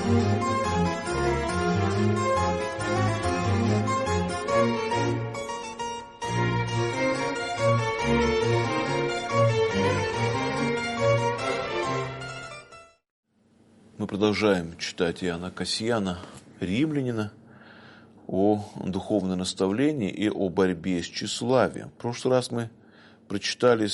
Мы продолжаем читать Иоанна Кассияна, римлянина, о духовном наставлении и о борьбе с тщеславием. В прошлый раз мы прочитали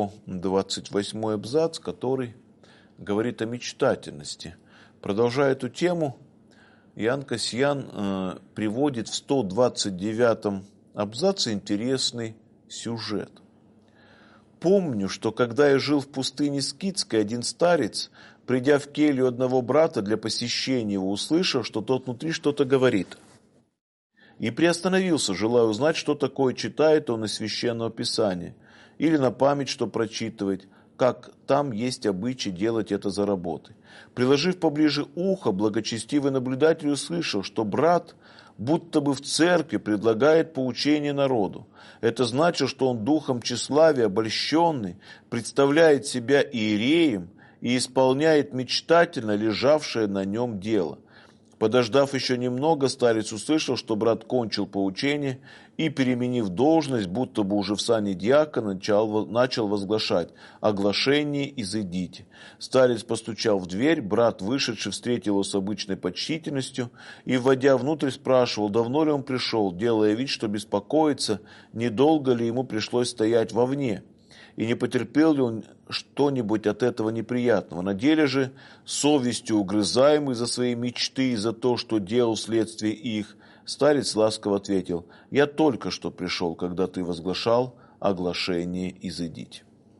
128-й абзац, который говорит о мечтательности. Продолжая эту тему, Иоанн Кассиян приводит в 129-м абзаце интересный сюжет. «Помню, что когда я жил в пустыне Скитской, один старец, придя в келью одного брата для посещения его, услышал, что тот внутри что-то говорит. И приостановился, желая узнать, что такое читает он из Священного Писания, или на память что прочитывать, как там есть обычай делать это за работой. Приложив поближе ухо, благочестивый наблюдатель услышал, что брат будто бы в церкви предлагает поучение народу. Это значит, что он духом тщеславия обольщенный представляет себя иереем и исполняет мечтательно лежавшее на нем дело. Подождав еще немного, старец услышал, что брат кончил поучение и, переменив должность, будто бы уже в сане диакона, начал возглашать: «Оглашение изыдите». Старец постучал в дверь, брат, вышедший, встретил его с обычной почтительностью и, вводя внутрь, спрашивал, давно ли он пришел, делая вид, что беспокоится, недолго ли ему пришлось стоять вовне, и не потерпел ли он что-нибудь от этого неприятного. На деле же, совестью угрызаемый за свои мечты и за то, что делал вследствие их, старец ласково ответил: «Я только что пришел, когда ты возглашал оглашение изыдите».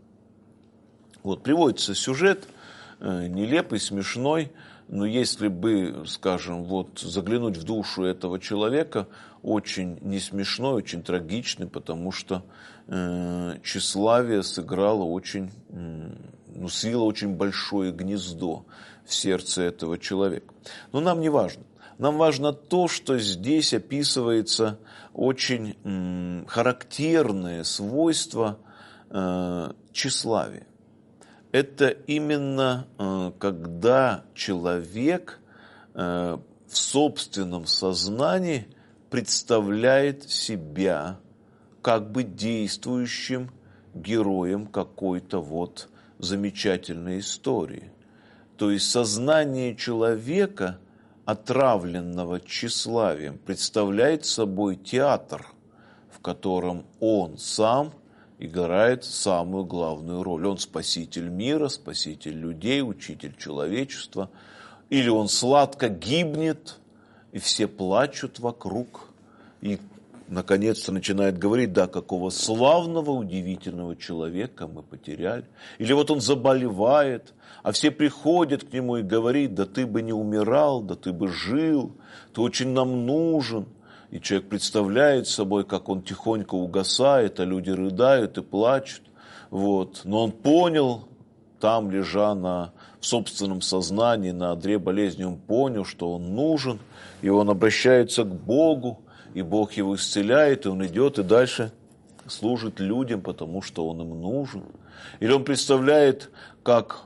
Вот приводится сюжет, нелепый, смешной, но если бы, скажем, вот заглянуть в душу этого человека, очень не смешной, очень трагичный, потому что тщеславие сыграло очень, свило очень большое гнездо в сердце этого человека. Но нам не важно. Нам важно то, что здесь описывается очень характерное свойство тщеславия. Это именно когда человек в собственном сознании представляет себя как бы действующим героем какой-то вот замечательной истории. То есть сознание человека, отравленного тщеславием, представляет собой театр, в котором он сам играет самую главную роль. Он спаситель мира, спаситель людей, учитель человечества. Или он сладко гибнет, и все плачут вокруг, и наконец-то начинает говорить: да, какого славного, удивительного человека мы потеряли. Или вот он заболевает, а все приходят к нему и говорят: да ты бы не умирал, да ты бы жил, ты очень нам нужен. И человек представляет собой, как он тихонько угасает, а люди рыдают и плачут. Вот. Но он понял, там, лежа в собственном сознании, на одре болезни, он понял, что он нужен, и он обращается к Богу, и Бог его исцеляет, и он идет и дальше служит людям, потому что он им нужен. Или он представляет, как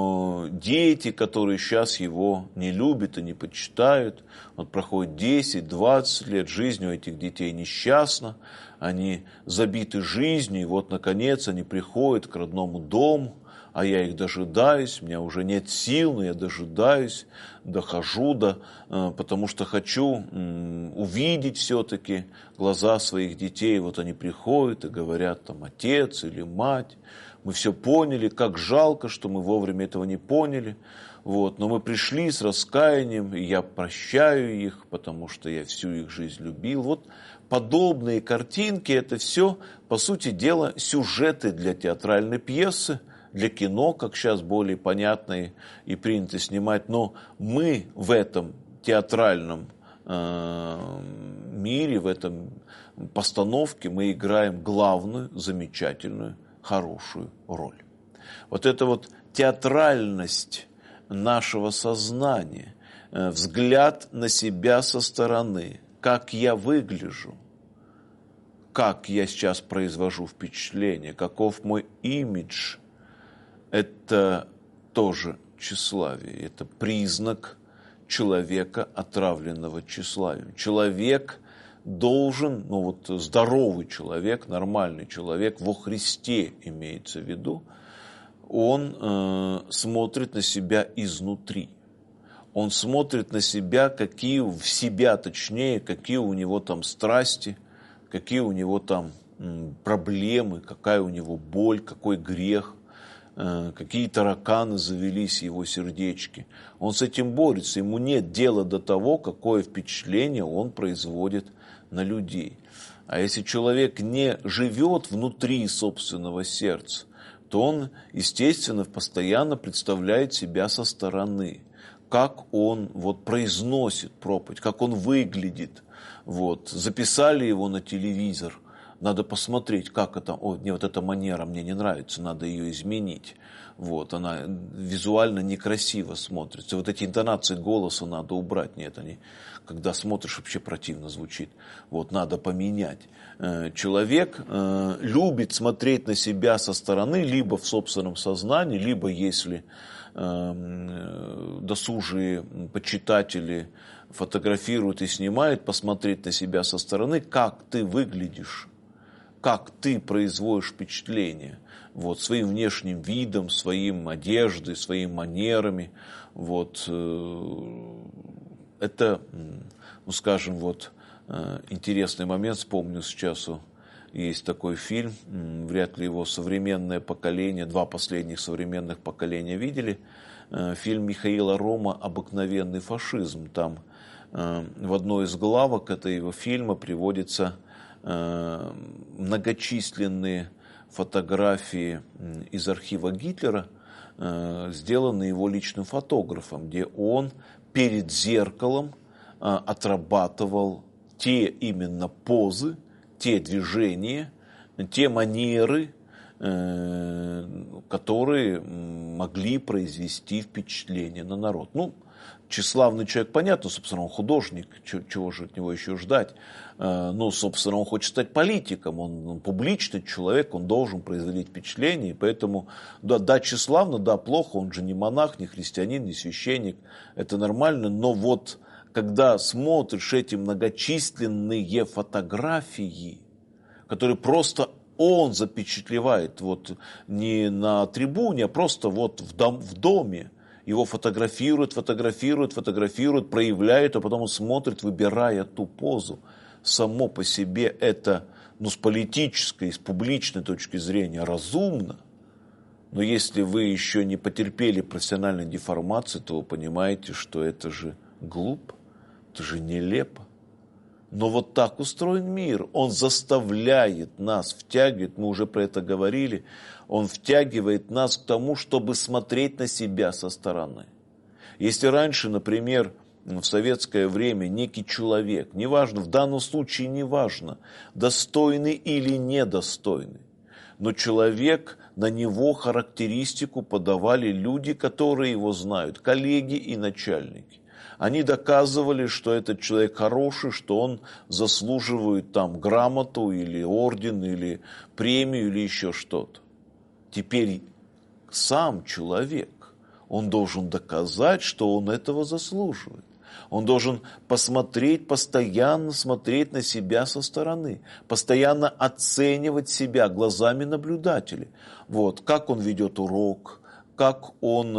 дети, которые сейчас его не любят и не почитают, он проходит 10-20 лет, жизнь у этих детей несчастна, они забиты жизнью, и вот, наконец, они приходят к родному дому, а я их дожидаюсь, у меня уже нет сил, но я дожидаюсь, дохожу, потому что хочу увидеть все-таки глаза своих детей. Вот они приходят и говорят, там, отец или мать, мы все поняли, как жалко, что мы вовремя этого не поняли, вот, но мы пришли с раскаянием, и я прощаю их, потому что я всю их жизнь любил. Вот подобные картинки, это все, по сути дела, сюжеты для театральной пьесы, для кино, как сейчас более понятно и принято снимать, но мы в этом театральном мире, в этом постановке мы играем главную, замечательную, хорошую роль. Вот эта вот театральность нашего сознания, взгляд на себя со стороны, как я выгляжу, как я сейчас произвожу впечатление, каков мой имидж, это тоже тщеславие, это признак человека, отравленного тщеславием. Человек должен, здоровый человек, нормальный человек, во Христе имеется в виду, он смотрит на себя изнутри. Он смотрит на себя, какие у него там страсти, какие у него там проблемы, какая у него боль, какой грех, какие тараканы завелись в его сердечке. Он с этим борется, ему нет дела до того, какое впечатление он производит на людей. А если человек не живет внутри собственного сердца, то он, естественно, постоянно представляет себя со стороны. Как он произносит проповедь, как он выглядит. Записали его на телевизор, надо посмотреть, как это, эта манера мне не нравится, надо ее изменить. Она визуально некрасиво смотрится. Эти интонации голоса надо убрать. Нет, они, когда смотришь, вообще противно звучит. Надо поменять. Человек любит смотреть на себя со стороны, либо в собственном сознании, либо, если досужие почитатели фотографируют и снимают, посмотреть на себя со стороны, как ты выглядишь, как ты производишь впечатление, своим внешним видом, своим одеждой, своими манерами. Это, интересный момент, вспомню сейчас. Есть такой фильм, вряд ли его современное поколение, два последних современных поколения видели. Фильм Михаила Рома «Обыкновенный фашизм». Там в одной из главок этого фильма приводятся многочисленные фотографии из архива Гитлера, сделанные его личным фотографом, где он перед зеркалом отрабатывал те именно позы, те движения, те манеры, которые могли произвести впечатление на народ. Тщеславный человек, понятно, собственно, он художник, чего же от него еще ждать. Собственно, он хочет стать политиком, он публичный человек, он должен производить впечатление, и поэтому, да, тщеславно, да, плохо, он же не монах, не христианин, не священник, это нормально, но когда смотришь эти многочисленные фотографии, которые просто он запечатлевает, не на трибуне, а просто в доме, его фотографируют, проявляют, а потом он смотрит, выбирая ту позу. Само по себе это, с политической, с публичной точки зрения разумно, но если вы еще не потерпели профессиональной деформации, то вы понимаете, что это же глупо, это же нелепо. Но так устроен мир. Он заставляет нас, втягивает, мы уже про это говорили, он втягивает нас к тому, чтобы смотреть на себя со стороны. Если раньше, например, в советское время некий человек, неважно, в данном случае неважно, достойный или недостойный, но человек, на него характеристику подавали люди, которые его знают, коллеги и начальники. Они доказывали, что этот человек хороший, что он заслуживает грамоту или орден, или премию, или еще что-то. Теперь сам человек, он должен доказать, что он этого заслуживает. Он должен постоянно смотреть на себя со стороны, постоянно оценивать себя глазами наблюдателя. Как он ведет урок, как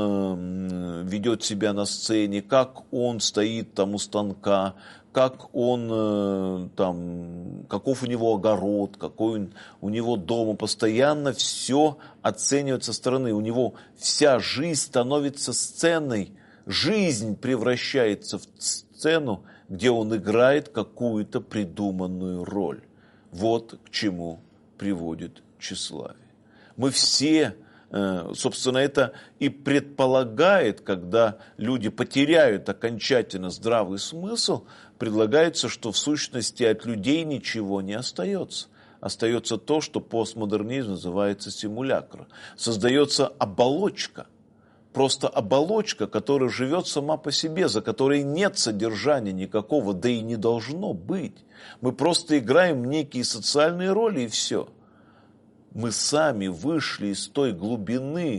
он ведет себя на сцене, как он стоит у станка, как он каков у него огород, какой у него дом. Постоянно все оценивает со стороны. У него вся жизнь становится сценой. Жизнь превращается в сцену, где он играет какую-то придуманную роль. К чему приводит тщеславие. Мы все, собственно, это и предполагает, когда люди потеряют окончательно здравый смысл, предлагается, что в сущности от людей ничего не остается. Остается то, что постмодернизм называется симулякра. Создается оболочка. Просто оболочка, которая живет сама по себе, за которой нет содержания никакого, да и не должно быть. Мы просто играем некие социальные роли, и все. Мы сами вышли из той глубины,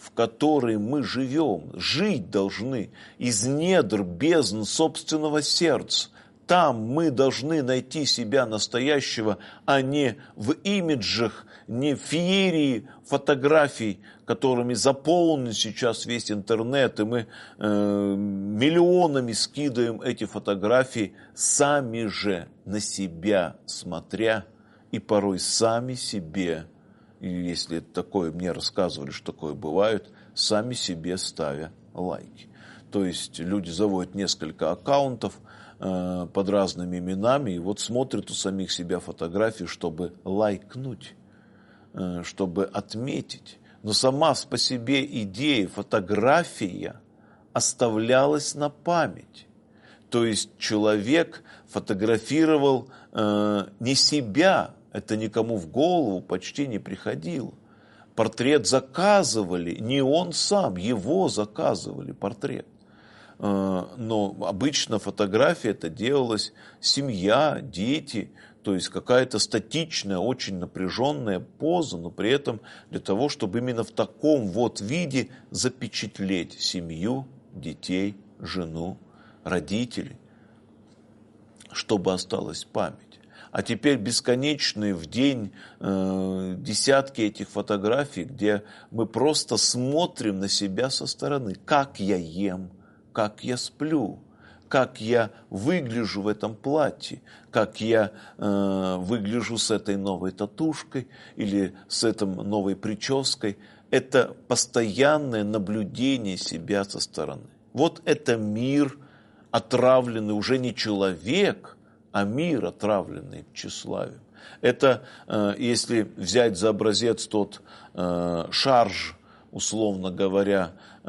в которой мы живем, жить должны из недр бездн собственного сердца. Там мы должны найти себя настоящего, а не в имиджах, не в феерии фотографий, которыми заполнен сейчас весь интернет, и мы миллионами скидываем эти фотографии, сами же на себя смотря, и порой сами себе, и если такое мне рассказывали, что такое бывает, сами себе ставя лайки. То есть люди заводят несколько аккаунтов под разными именами и вот смотрят у самих себя фотографии, чтобы лайкнуть, чтобы отметить. Но сама по себе идея, фотография оставлялась на память. То есть человек фотографировал не себя, это никому в голову почти не приходило. Портрет заказывали, не он сам, его заказывали портрет. Но обычно фотография это делалась семья, дети, то есть какая-то статичная, очень напряженная поза, но при этом для того, чтобы именно в таком вот виде запечатлеть семью, детей, жену, родителей, чтобы осталась память. А теперь бесконечные в день десятки этих фотографий, где мы просто смотрим на себя со стороны, как я ем, как я сплю, как я выгляжу в этом платье, как я выгляжу с этой новой татушкой или с этой новой прической. Это постоянное наблюдение себя со стороны. Вот это мир, отравленный уже не человек, а мир, отравленный тщеславием. Это, если взять за образец тот шарж, условно говоря,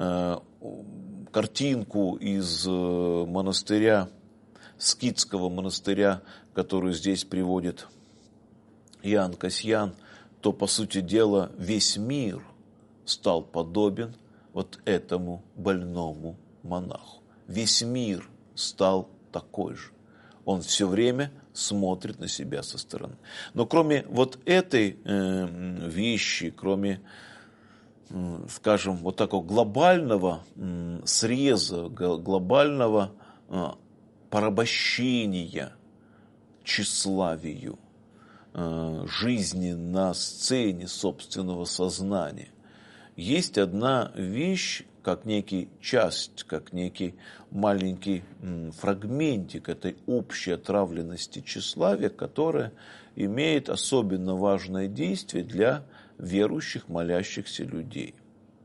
картинку из монастыря, скитского монастыря, которую здесь приводит Иоанн Касьян, то, по сути дела, весь мир стал подобен вот этому больному монаху. Весь мир стал такой же. Он все время смотрит на себя со стороны. Но кроме вот этой вещи, кроме, скажем, вот такого глобального среза, глобального порабощения тщеславию, жизни на сцене собственного сознания, есть одна вещь, как некий часть, как некий маленький фрагментик этой общей отравленности тщеславия, которая имеет особенно важное действие для верующих, молящихся людей.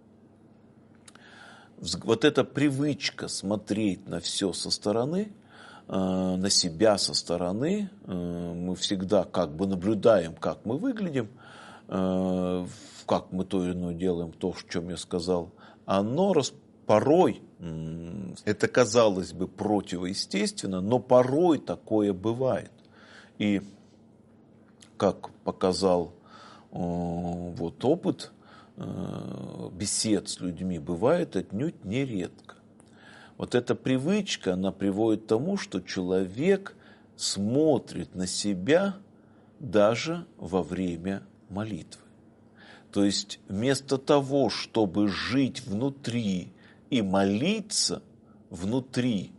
Вот эта привычка смотреть на все со стороны, на себя со стороны, мы всегда как бы наблюдаем, как мы выглядим, как мы то или иное делаем, то, о чем я сказал, оно порой, это казалось бы противоестественно, но порой такое бывает. И как показал вот опыт бесед с людьми, бывает отнюдь нередко. Вот эта привычка, она приводит к тому, что человек смотрит на себя даже во время молитвы. То есть вместо того, чтобы жить внутри и молиться внутри,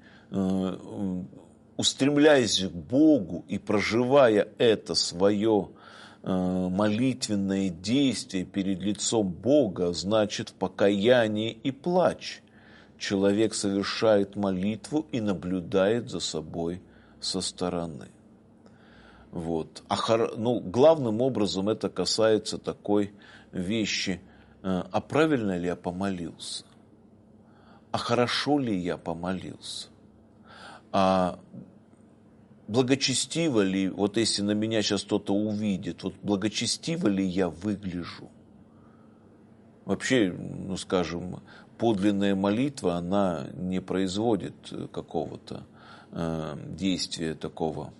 устремляясь к Богу и проживая это свое молитвенное действие перед лицом Бога, значит в покаянии и плач, человек совершает молитву и наблюдает за собой со стороны. Вот. Главным образом это касается такой вещи, а правильно ли я помолился? А хорошо ли я помолился? А благочестиво ли, вот если на меня сейчас кто-то увидит, вот благочестиво ли я выгляжу? Вообще, скажем, подлинная молитва, она не производит какого-то действия такого,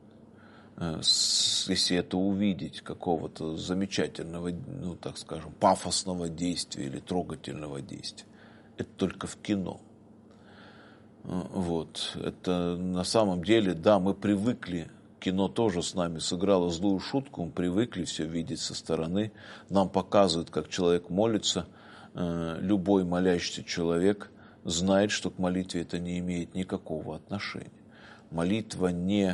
если это увидеть, какого-то замечательного, так скажем, пафосного действия или трогательного действия. Это только в кино. Вот. Это на самом деле, да, мы привыкли, кино тоже с нами сыграло злую шутку, мы привыкли все видеть со стороны, нам показывают, как человек молится, любой молящийся человек знает, что к молитве это не имеет никакого отношения. Молитва не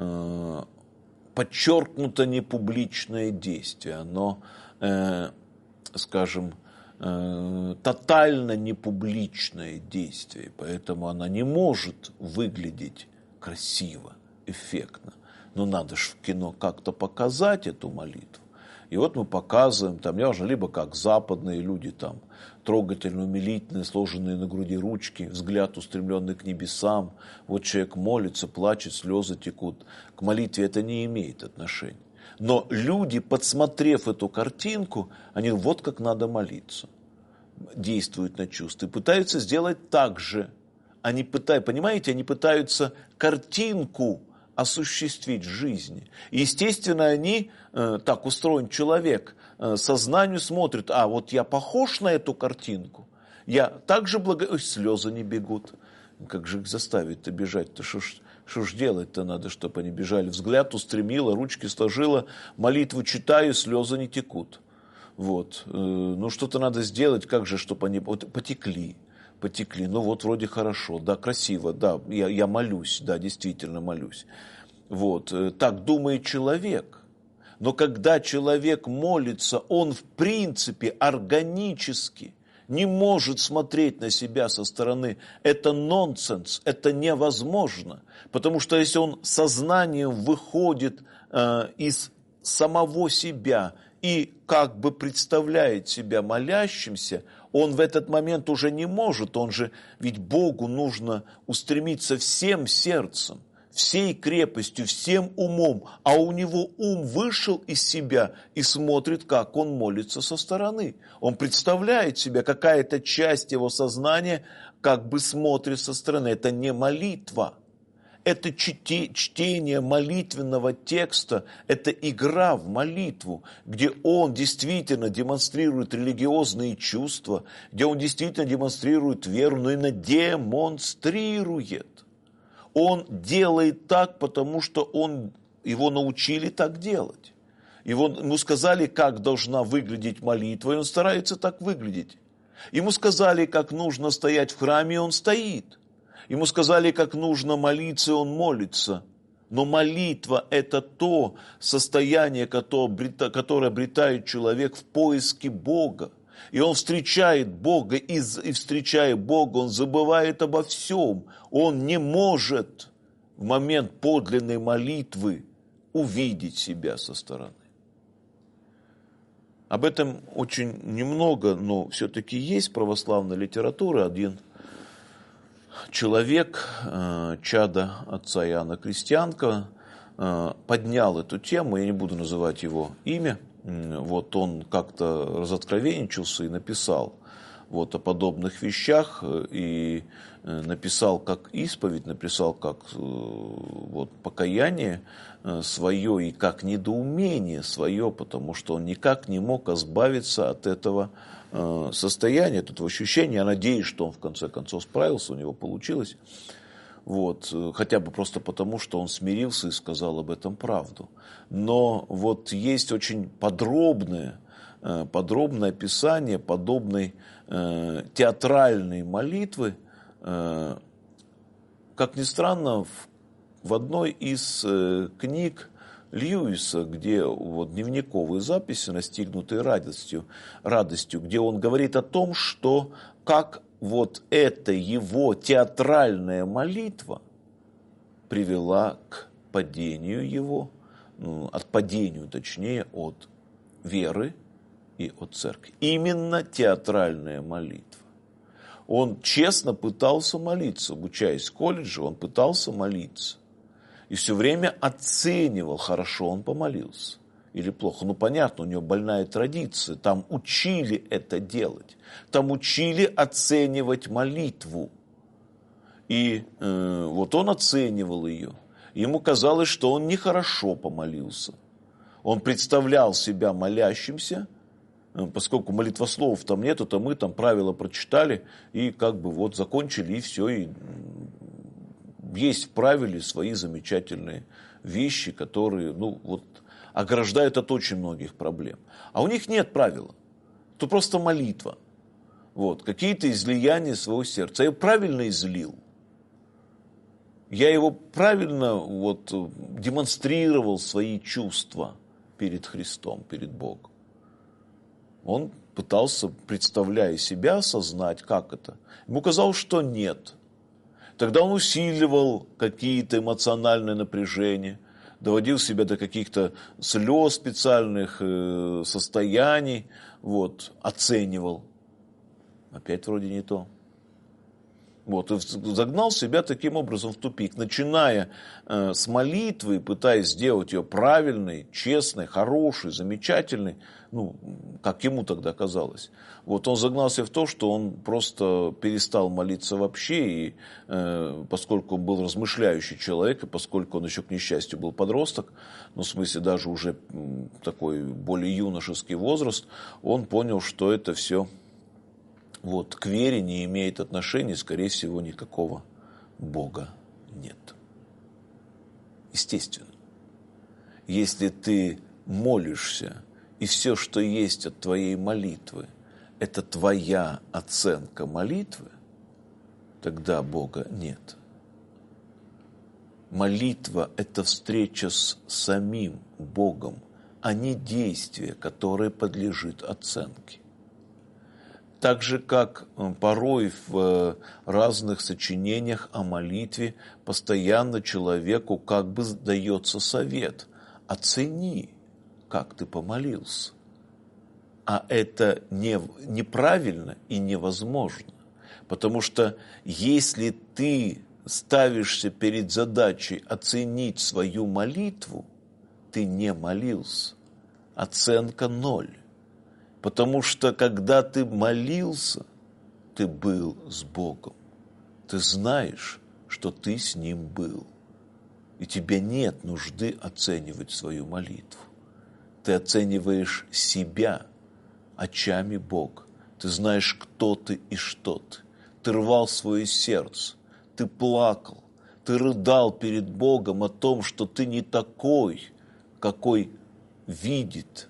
подчеркнуто не публичное действие, оно, скажем, тотально не публичное действие, поэтому она не может выглядеть красиво, эффектно. Но надо же в кино как-то показать эту молитву. И вот мы показываем, там, неважно, либо как западные люди, там, трогательно умилительные, сложенные на груди ручки, взгляд устремленный к небесам. Вот человек молится, плачет, слезы текут. К молитве это не имеет отношения. Но люди, подсмотрев эту картинку, они вот как надо молиться. Действуют на чувства и пытаются сделать так же. Они пытаются картинку осуществить в жизни. И, естественно, они, так устроен человек, сознанию смотрит, вот я похож на эту картинку, я также слезы не бегут. Как же их заставить-то бежать-то? Что ж делать-то надо, чтобы они бежали? Взгляд устремила, ручки сложила, молитву читаю, слезы не текут. Вот. Ну, что-то надо сделать, как же, чтобы они потекли. Ну вот вроде хорошо, да, красиво, да, я молюсь, да, действительно молюсь. Вот, так думает человек. Но когда человек молится, он в принципе органически не может смотреть на себя со стороны. Это нонсенс, это невозможно. Потому что если он сознанием выходит из самого себя и как бы представляет себя молящимся, он в этот момент уже не может, ведь Богу нужно устремиться всем сердцем, всей крепостью, всем умом, а у него ум вышел из себя и смотрит, как он молится со стороны. Он представляет себя, какая-то часть его сознания как бы смотрит со стороны. Это не молитва. Это чтение молитвенного текста, это игра в молитву, где он действительно демонстрирует религиозные чувства, где он действительно демонстрирует веру, но именно демонстрирует. Он делает так, потому что его научили так делать. Ему сказали, как должна выглядеть молитва, и он старается так выглядеть. Ему сказали, как нужно стоять в храме, и он стоит. Ему сказали, как нужно молиться, и он молится. Но молитва – это то состояние, которое обретает человек в поиске Бога. И он встречает Бога, и встречая Бога, он забывает обо всем. Он не может в момент подлинной молитвы увидеть себя со стороны. Об этом очень немного, но все-таки есть православная литература. Один человек, чадо отца Иоанна Крестьянка, поднял эту тему, я не буду называть его имя, вот он как-то разоткровенничался и написал вот о подобных вещах, и написал как исповедь, написал как вот покаяние свое и как недоумение свое, потому что он никак не мог избавиться от этого состояния, от этого ощущения. Я надеюсь, что он в конце концов справился, у него получилось. Вот, хотя бы просто потому, что он смирился и сказал об этом правду. Но вот есть очень подробное описание подобной театральной молитвы, как ни странно, в одной из книг Льюиса, где вот дневниковые записи, настигнутые радостью, где он говорит о том, что как вот эта его театральная молитва привела к падению его, отпадению, точнее, от веры и от церкви. Именно театральная молитва. Он честно пытался молиться, обучаясь в колледже, он пытался молиться. И все время оценивал, хорошо он помолился или плохо. Ну, понятно, у него больная традиция, там учили это делать. Там учили оценивать молитву. И вот он оценивал ее. Ему казалось, что он нехорошо помолился. Он представлял себя молящимся, поскольку молитвословов там нету, то мы там правила прочитали и как бы вот закончили, и все. И есть в правиле свои замечательные вещи, которые, ограждают от очень многих проблем. А у них нет правила. Это просто молитва. Вот, какие-то излияния своего сердца. Я правильно излил. Я его правильно демонстрировал свои чувства перед Христом, перед Богом. Он пытался, представляя себя, осознать, как это. Ему казалось, что нет. Тогда он усиливал какие-то эмоциональные напряжения, доводил себя до каких-то слез специальных, состояний, оценивал. Опять вроде не то. И загнал себя таким образом в тупик, начиная с молитвы, пытаясь сделать ее правильной, честной, хорошей, замечательной, как ему тогда казалось. Он загнался в то, что он просто перестал молиться вообще, и поскольку он был размышляющий человек, и поскольку он еще, к несчастью, был подросток, в смысле даже уже такой более юношеский возраст, он понял, что это все к вере не имеет отношения, скорее всего, никакого Бога нет. Естественно, если ты молишься, и все, что есть от твоей молитвы, это твоя оценка молитвы, тогда Бога нет. Молитва – это встреча с самим Богом, а не действие, которое подлежит оценке. Так же, как порой в разных сочинениях о молитве постоянно человеку как бы дается совет. Оцени, как ты помолился. А это неправильно и невозможно. Потому что если ты ставишься перед задачей оценить свою молитву, ты не молился. Оценка 0. Потому что, когда ты молился, ты был с Богом. Ты знаешь, что ты с Ним был. И тебе нет нужды оценивать свою молитву. Ты оцениваешь себя очами Бога. Ты знаешь, кто ты и что ты. Ты рвал свое сердце. Ты плакал. Ты рыдал перед Богом о том, что ты не такой, каким видит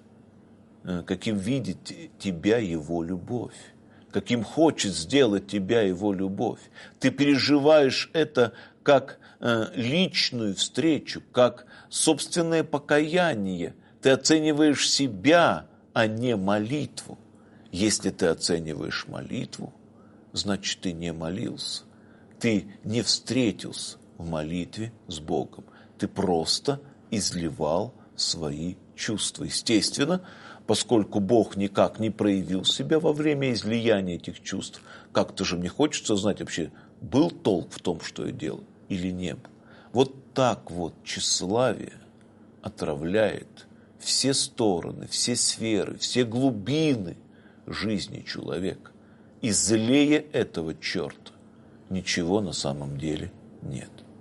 тебя Его любовь, каким хочет сделать тебя Его любовь. Ты переживаешь это как личную встречу, как собственное покаяние. Ты оцениваешь себя, а не молитву. Если ты оцениваешь молитву, значит, ты не молился. Ты не встретился в молитве с Богом. Ты просто изливал свои чувства. Естественно, поскольку Бог никак не проявил себя во время излияния этих чувств, как-то же мне хочется знать вообще, был толк в том, что я делал, или не был. Вот так тщеславие отравляет все стороны, все сферы, все глубины жизни человека. И злее этого черта ничего на самом деле нет.